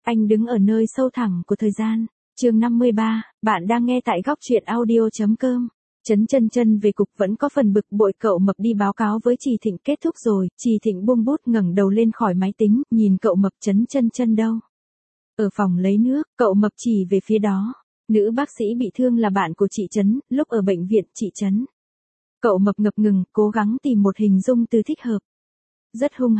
Anh đứng ở nơi sâu thẳm của thời gian. Chương 53, bạn đang nghe tại góc truyện audio.com. Trấn Chân Chân về cục vẫn có phần bực bội, cậu Mập đi báo cáo với Trì Thịnh kết thúc rồi. Trì Thịnh buông bút ngẩng đầu lên khỏi máy tính, nhìn cậu Mập. Trấn Chân Chân đâu? Ở phòng lấy nước, cậu Mập chỉ về phía đó. Nữ bác sĩ bị thương là bạn của chị Trấn, lúc ở bệnh viện chị Trấn. Cậu Mập ngập ngừng, cố gắng tìm một hình dung từ thích hợp. Rất hung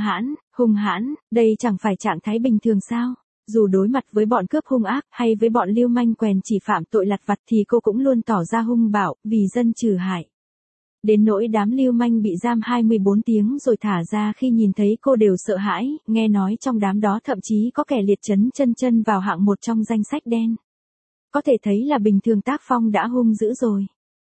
hãn, đây chẳng phải trạng thái bình thường sao? Dù đối mặt với bọn cướp hung ác hay với bọn lưu manh quèn chỉ phạm tội lặt vặt thì cô cũng luôn tỏ ra hung bạo, vì dân trừ hại. Đến nỗi đám lưu manh bị giam 24 tiếng rồi thả ra khi nhìn thấy cô đều sợ hãi, nghe nói trong đám đó thậm chí có kẻ liệt Trấn Chân Chân vào hạng một trong danh sách đen. Có thể thấy là bình thường tác phong đã hung dữ rồi.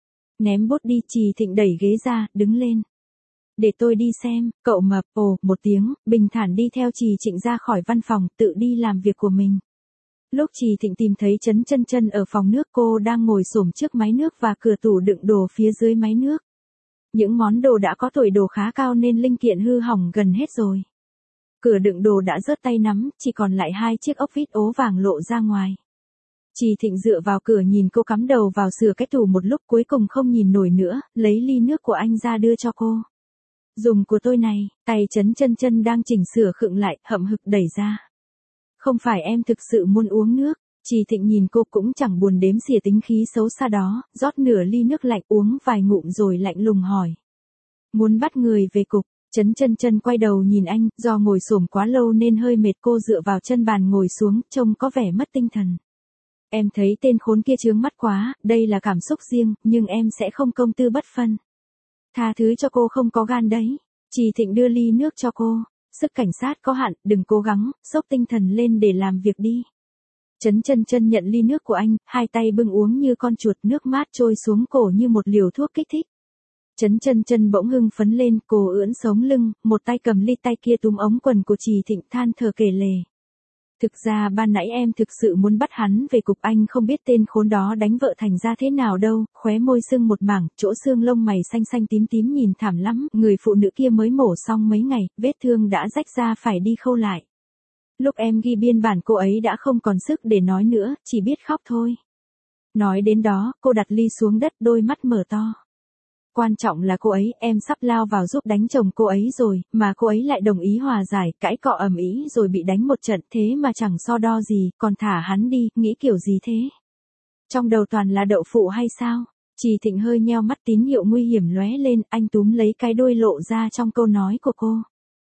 Ném bút đi, Trì Thịnh đẩy ghế ra, đứng lên. Để tôi đi xem. Cậu Mập ồ một tiếng, bình thản đi theo Trì Thịnh ra khỏi văn phòng, tự đi làm việc của mình. Lúc Trì Thịnh tìm thấy Trấn Chân Chân ở phòng nước, cô đang ngồi xổm trước máy nước và cửa tủ đựng đồ phía dưới máy nước. Những món đồ đã có tuổi đồ khá cao nên linh kiện hư hỏng gần hết rồi. Cửa đựng đồ đã rớt tay nắm, chỉ còn lại 2 chiếc ốc vít ố vàng lộ ra ngoài. Trì Thịnh dựa vào cửa nhìn cô cắm đầu vào sửa cái tủ một lúc, cuối cùng không nhìn nổi nữa, lấy ly nước của anh ra đưa cho cô. Dùng của tôi này. Tay Trấn Chân Chân đang chỉnh sửa khựng lại, hậm hực đẩy ra. Không phải em thực sự muốn uống nước? Trì Thịnh nhìn cô cũng chẳng buồn đếm xỉa tính khí xấu xa đó, rót nửa ly nước lạnh uống vài ngụm rồi lạnh lùng hỏi. Muốn bắt người về cục? Trấn Chân Chân quay đầu nhìn anh, do ngồi xổm quá lâu nên hơi mệt, cô dựa vào chân bàn ngồi xuống, trông có vẻ mất tinh thần. Em thấy tên khốn kia chướng mắt quá, đây là cảm xúc riêng, nhưng em sẽ không công tư bất phân. Tha thứ cho cô, không có gan đấy. Trì Thịnh đưa ly nước cho cô. Sức cảnh sát có hạn, đừng cố gắng, xốc tinh thần lên để làm việc đi. Trấn Chân Chân nhận ly nước của anh, hai tay bưng uống như con chuột, nước mát trôi xuống cổ như một liều thuốc kích thích. Trấn Chân Chân bỗng hưng phấn lên, cô ưỡn sống lưng, một tay cầm ly, tay kia túm ống quần của Trì Thịnh, than thở kể lể. Thực ra ban nãy em thực sự muốn bắt hắn về cục, anh không biết tên khốn đó đánh vợ thành ra thế nào đâu, khóe môi sưng một mảng, chỗ xương lông mày xanh xanh tím tím nhìn thảm lắm, người phụ nữ kia mới mổ xong mấy ngày, vết thương đã rách ra phải đi khâu lại. Lúc em ghi biên bản cô ấy đã không còn sức để nói nữa, chỉ biết khóc thôi. Nói đến đó, cô đặt ly xuống đất, đôi mắt mở to. Quan trọng là cô ấy, em sắp lao vào giúp đánh chồng cô ấy rồi, mà cô ấy lại đồng ý hòa giải, cãi cọ ầm ĩ rồi bị đánh một trận, thế mà chẳng so đo gì, còn thả hắn đi, nghĩ kiểu gì thế? Trong đầu toàn là đậu phụ hay sao? Trì Thịnh hơi nheo mắt, tín hiệu nguy hiểm lóe lên, anh túm lấy cái đuôi lộ ra trong câu nói của cô.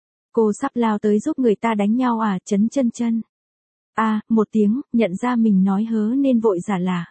Cô sắp lao tới giúp người ta đánh nhau à? Trấn Chân Chân. À, một tiếng, nhận ra mình nói hớ nên vội giả lả.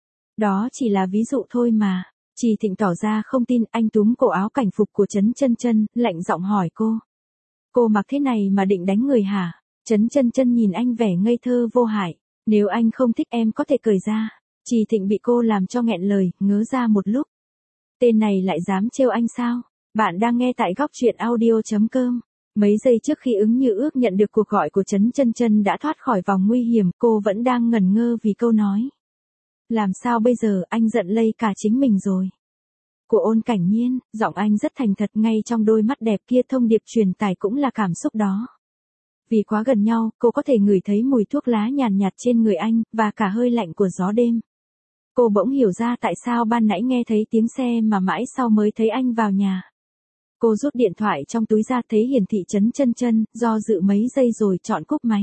Đó chỉ là ví dụ thôi mà. Trì Thịnh tỏ ra không tin, anh túm cổ áo cảnh phục của Trấn Chân Chân, lạnh giọng hỏi cô. Cô mặc thế này mà định đánh người hả? Trấn Chân Chân nhìn anh vẻ ngây thơ vô hại. Nếu anh không thích em có thể cởi ra. Trì Thịnh bị cô làm cho nghẹn lời, ngớ ra một lúc. Tên này lại dám trêu anh sao? Bạn đang nghe tại góc truyện audio.com. Mấy giây trước khi Ứng Như Ước nhận được cuộc gọi của Trấn Chân Chân đã thoát khỏi vòng nguy hiểm, cô vẫn đang ngẩn ngơ vì câu nói. Làm sao bây giờ, anh giận lây cả chính mình rồi. Của Ôn Cảnh Nhiên, giọng anh rất thành thật, ngay trong đôi mắt đẹp kia thông điệp truyền tải cũng là cảm xúc đó. Vì quá gần nhau, cô có thể ngửi thấy mùi thuốc lá nhàn nhạt trên người anh, và cả hơi lạnh của gió đêm. Cô bỗng hiểu ra tại sao ban nãy nghe thấy tiếng xe mà mãi sau mới thấy anh vào nhà. Cô rút điện thoại trong túi ra, thấy hiển thị Trấn Chân Chân, do dự mấy giây rồi chọn cúp máy.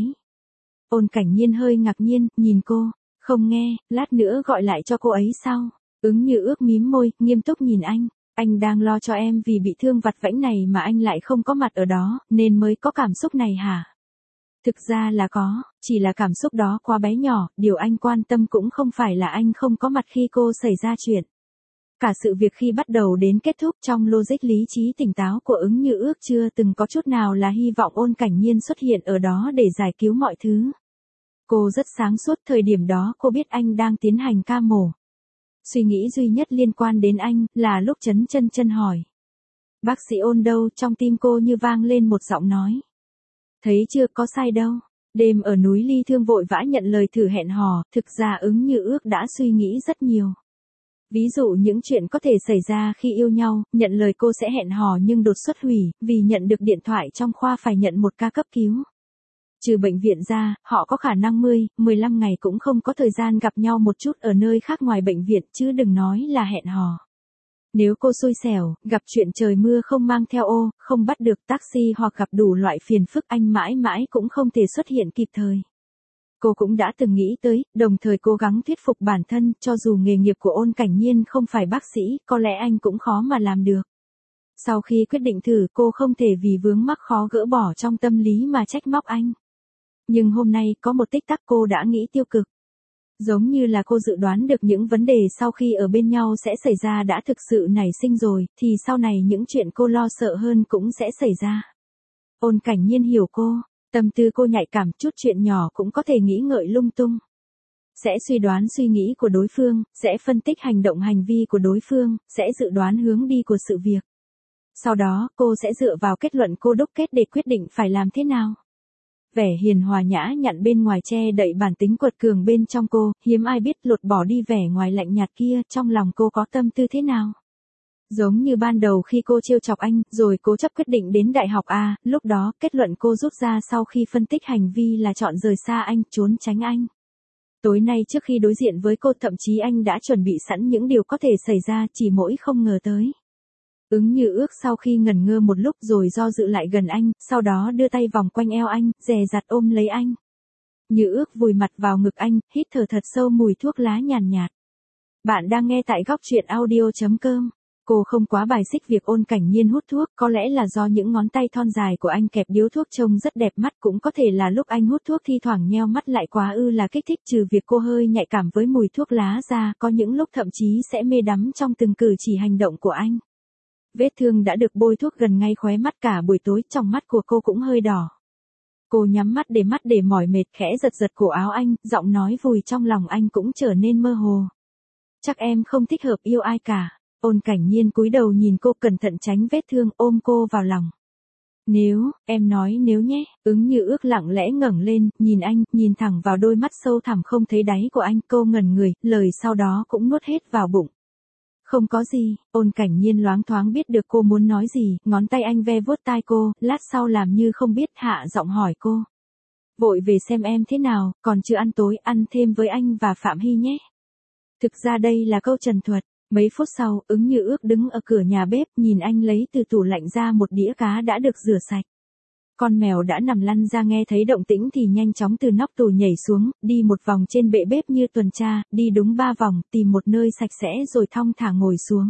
Ôn Cảnh Nhiên hơi ngạc nhiên, nhìn cô. Không nghe, lát nữa gọi lại cho cô ấy sau. Ứng Như Ước mím môi, nghiêm túc nhìn anh đang lo cho em vì bị thương vặt vãnh này mà anh lại không có mặt ở đó, nên mới có cảm xúc này hả? Thực ra là có, chỉ là cảm xúc đó quá bé nhỏ, điều anh quan tâm cũng không phải là anh không có mặt khi cô xảy ra chuyện. Cả sự việc khi bắt đầu đến kết thúc, trong logic lý trí tỉnh táo của Ứng Như Ước chưa từng có chút nào là hy vọng Ôn Cảnh Nhiên xuất hiện ở đó để giải cứu mọi thứ. Cô rất sáng suốt, thời điểm đó cô biết anh đang tiến hành ca mổ. Suy nghĩ duy nhất liên quan đến anh là lúc Trấn Chân Chân hỏi. Bác sĩ Ôn đâu? Trong tim cô như vang lên một giọng nói. Thấy chưa, có sai đâu. Đêm ở núi Ly Thương vội vã nhận lời thử hẹn hò, thực ra Ứng Như Ước đã suy nghĩ rất nhiều. Ví dụ những chuyện có thể xảy ra khi yêu nhau, nhận lời cô sẽ hẹn hò nhưng đột xuất hủy, vì nhận được điện thoại trong khoa phải nhận một ca cấp cứu. Trừ bệnh viện ra, họ có khả năng 15 ngày cũng không có thời gian gặp nhau một chút ở nơi khác ngoài bệnh viện chứ đừng nói là hẹn hò. Nếu cô xui xẻo, gặp chuyện trời mưa không mang theo ô, không bắt được taxi hoặc gặp đủ loại phiền phức anh mãi mãi cũng không thể xuất hiện kịp thời. Cô cũng đã từng nghĩ tới, đồng thời cố gắng thuyết phục bản thân, cho dù nghề nghiệp của Ôn Cảnh Nhiên không phải bác sĩ, có lẽ anh cũng khó mà làm được. Sau khi quyết định thử, cô không thể vì vướng mắc khó gỡ bỏ trong tâm lý mà trách móc anh. Nhưng hôm nay, có một tích tắc cô đã nghĩ tiêu cực. Giống như là cô dự đoán được những vấn đề sau khi ở bên nhau sẽ xảy ra đã thực sự nảy sinh rồi, thì sau này những chuyện cô lo sợ hơn cũng sẽ xảy ra. Ôn Cảnh Nhiên hiểu cô, tâm tư cô nhạy cảm, chút chuyện nhỏ cũng có thể nghĩ ngợi lung tung. Sẽ suy đoán suy nghĩ của đối phương, sẽ phân tích hành động hành vi của đối phương, sẽ dự đoán hướng đi của sự việc. Sau đó, cô sẽ dựa vào kết luận cô đúc kết để quyết định phải làm thế nào. Vẻ hiền hòa nhã nhặn bên ngoài che đậy bản tính quật cường bên trong cô, hiếm ai biết lột bỏ đi vẻ ngoài lạnh nhạt kia, trong lòng cô có tâm tư thế nào. Giống như ban đầu khi cô trêu chọc anh, rồi cố chấp quyết định đến đại học A, lúc đó, kết luận cô rút ra sau khi phân tích hành vi là chọn rời xa anh, trốn tránh anh. Tối nay trước khi đối diện với cô, thậm chí anh đã chuẩn bị sẵn những điều có thể xảy ra, chỉ mỗi không ngờ tới. Ứng Như Ước sau khi ngẩn ngơ một lúc rồi do dự lại gần anh, sau đó đưa tay vòng quanh eo anh, dè dặt ôm lấy anh. Như Ước vùi mặt vào ngực anh, hít thở thật sâu mùi thuốc lá nhàn nhạt. Bạn đang nghe tại góc truyện audio.com. Cô không quá bài xích việc Ôn Cảnh Nhiên hút thuốc, có lẽ là do những ngón tay thon dài của anh kẹp điếu thuốc trông rất đẹp mắt, cũng có thể là lúc anh hút thuốc thi thoảng nheo mắt lại quá là kích thích. Trừ việc cô hơi nhạy cảm với mùi thuốc lá ra, có những lúc thậm chí sẽ mê đắm trong từng cử chỉ hành động của anh. Vết thương đã được bôi thuốc gần ngay khóe mắt, cả buổi tối trong mắt của cô cũng hơi đỏ. Cô nhắm mắt để mỏi mệt, khẽ giật giật cổ áo anh, giọng nói vùi trong lòng anh cũng trở nên mơ hồ. Chắc em không thích hợp yêu ai cả. Ôn Cảnh Nhiên cúi đầu nhìn cô, cẩn thận tránh vết thương, ôm cô vào lòng. Nếu, em nói nếu nhé. Ứng Như Ước lặng lẽ ngẩng lên, nhìn anh, nhìn thẳng vào đôi mắt sâu thẳm không thấy đáy của anh, cô ngẩn người, lời sau đó cũng nuốt hết vào bụng. Không có gì. Ôn Cảnh Nhiên loáng thoáng biết được cô muốn nói gì, ngón tay anh ve vuốt tai cô, lát sau làm như không biết, hạ giọng hỏi cô. Vội về xem em thế nào, còn chưa ăn tối, ăn thêm với anh và Phạm Hy nhé. Thực ra đây là câu trần thuật. Mấy phút sau, Ứng Như Ước đứng ở cửa nhà bếp, nhìn anh lấy từ tủ lạnh ra một đĩa cá đã được rửa sạch. Con mèo đã nằm lăn ra, nghe thấy động tĩnh thì nhanh chóng từ nóc tủ nhảy xuống, đi một vòng trên bệ bếp như tuần tra, đi đúng 3 vòng, tìm một nơi sạch sẽ rồi thong thả ngồi xuống.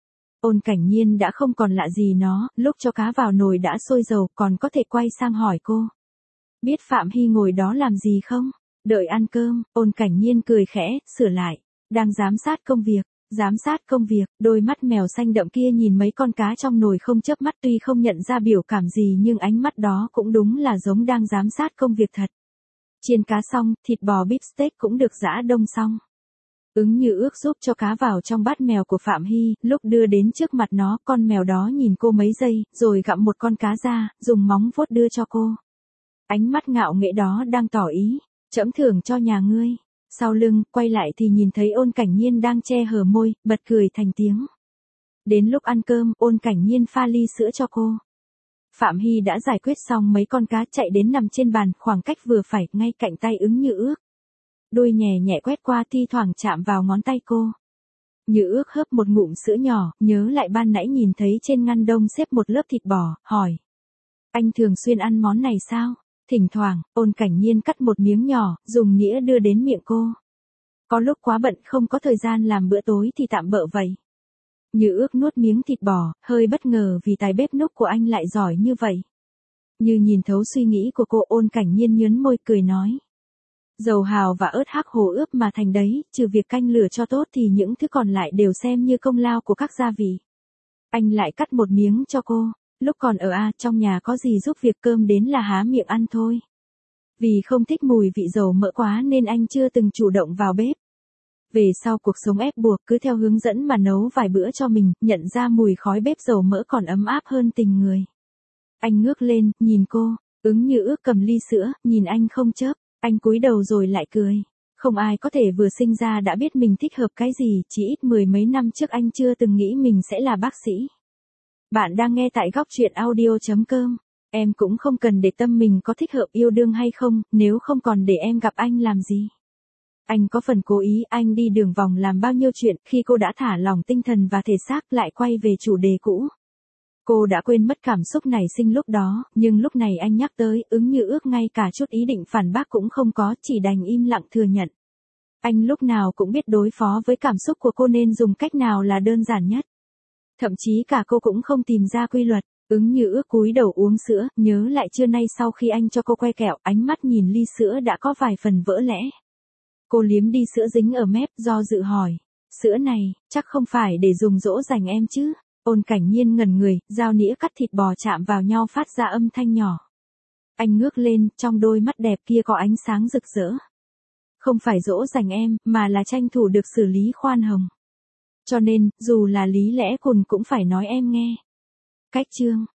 Ôn Cảnh Nhiên đã không còn lạ gì nó, lúc cho cá vào nồi đã sôi dầu, còn có thể quay sang hỏi cô. Biết Phạm Hy ngồi đó làm gì không? Đợi ăn cơm. Ôn Cảnh Nhiên cười khẽ, sửa lại. Đang giám sát công việc. Giám sát công việc, đôi mắt mèo xanh đậm kia nhìn mấy con cá trong nồi không chớp mắt, tuy không nhận ra biểu cảm gì nhưng ánh mắt đó cũng đúng là giống đang giám sát công việc thật. Chiên cá xong, thịt bò beef steak cũng được giã đông xong. Ứng Như Ước giúp cho cá vào trong bát mèo của Phạm Hy, lúc đưa đến trước mặt nó, con mèo đó nhìn cô mấy giây, rồi gặm một con cá ra, dùng móng vuốt đưa cho cô. Ánh mắt ngạo nghễ đó đang tỏ ý, trẫm thưởng cho nhà ngươi. Sau lưng, quay lại thì nhìn thấy Ôn Cảnh Nhiên đang che hở môi, bật cười thành tiếng. Đến lúc ăn cơm, Ôn Cảnh Nhiên pha ly sữa cho cô. Phạm Hy đã giải quyết xong mấy con cá, chạy đến nằm trên bàn, khoảng cách vừa phải, ngay cạnh tay Ứng Như Ước. Đôi nhẹ nhẹ quét qua, thi thoảng chạm vào ngón tay cô. Như Ước hớp một ngụm sữa nhỏ, nhớ lại ban nãy nhìn thấy trên ngăn đông xếp một lớp thịt bò, hỏi. Anh thường xuyên ăn món này sao? Thỉnh thoảng, Ôn Cảnh Nhiên cắt một miếng nhỏ, dùng nĩa đưa đến miệng cô. Có lúc quá bận không có thời gian làm bữa tối thì tạm bợ vậy. Như Ước nuốt miếng thịt bò, hơi bất ngờ vì tài bếp núc của anh lại giỏi như vậy. Như nhìn thấu suy nghĩ của cô, Ôn Cảnh Nhiên nhớn môi cười nói. Dầu hào và ớt hắc hồ ướp mà thành đấy, trừ việc canh lửa cho tốt thì những thứ còn lại đều xem như công lao của các gia vị. Anh lại cắt một miếng cho cô. Lúc còn ở trong nhà có gì giúp việc, cơm đến là há miệng ăn thôi. Vì không thích mùi vị dầu mỡ quá nên anh chưa từng chủ động vào bếp. Về sau cuộc sống ép buộc, cứ theo hướng dẫn mà nấu vài bữa cho mình, nhận ra mùi khói bếp dầu mỡ còn ấm áp hơn tình người. Anh ngước lên, nhìn cô, Ứng Như Ước cầm ly sữa, nhìn anh không chớp, anh cúi đầu rồi lại cười. Không ai có thể vừa sinh ra đã biết mình thích hợp cái gì, chỉ ít 10 mấy năm trước anh chưa từng nghĩ mình sẽ là bác sĩ. Bạn đang nghe tại góc truyện audio.com. Em cũng không cần để tâm mình có thích hợp yêu đương hay không, nếu không còn để em gặp anh làm gì. Anh có phần cố ý, anh đi đường vòng làm bao nhiêu chuyện, khi cô đã thả lỏng tinh thần và thể xác lại quay về chủ đề cũ. Cô đã quên mất cảm xúc nảy sinh lúc đó, nhưng lúc này anh nhắc tới, ứng như ước ngay cả chút ý định phản bác cũng không có, chỉ đành im lặng thừa nhận. Anh lúc nào cũng biết đối phó với cảm xúc của cô nên dùng cách nào là đơn giản nhất. Thậm chí cả cô cũng không tìm ra quy luật. Ứng như ước cúi đầu uống sữa, nhớ lại trưa nay sau khi anh cho cô que kẹo, ánh mắt nhìn ly sữa đã có vài phần vỡ lẽ. Cô liếm đi sữa dính ở mép, do dự hỏi. Sữa này, chắc không phải để dùng dỗ dành em chứ? Ôn Cảnh Nhiên ngẩn người, dao nĩa cắt thịt bò chạm vào nhau phát ra âm thanh nhỏ. Anh ngước lên, trong đôi mắt đẹp kia có ánh sáng rực rỡ. Không phải dỗ dành em, mà là tranh thủ được xử lý khoan hồng. Cho nên, dù là lý lẽ cùn cũng phải nói em nghe. Cách chương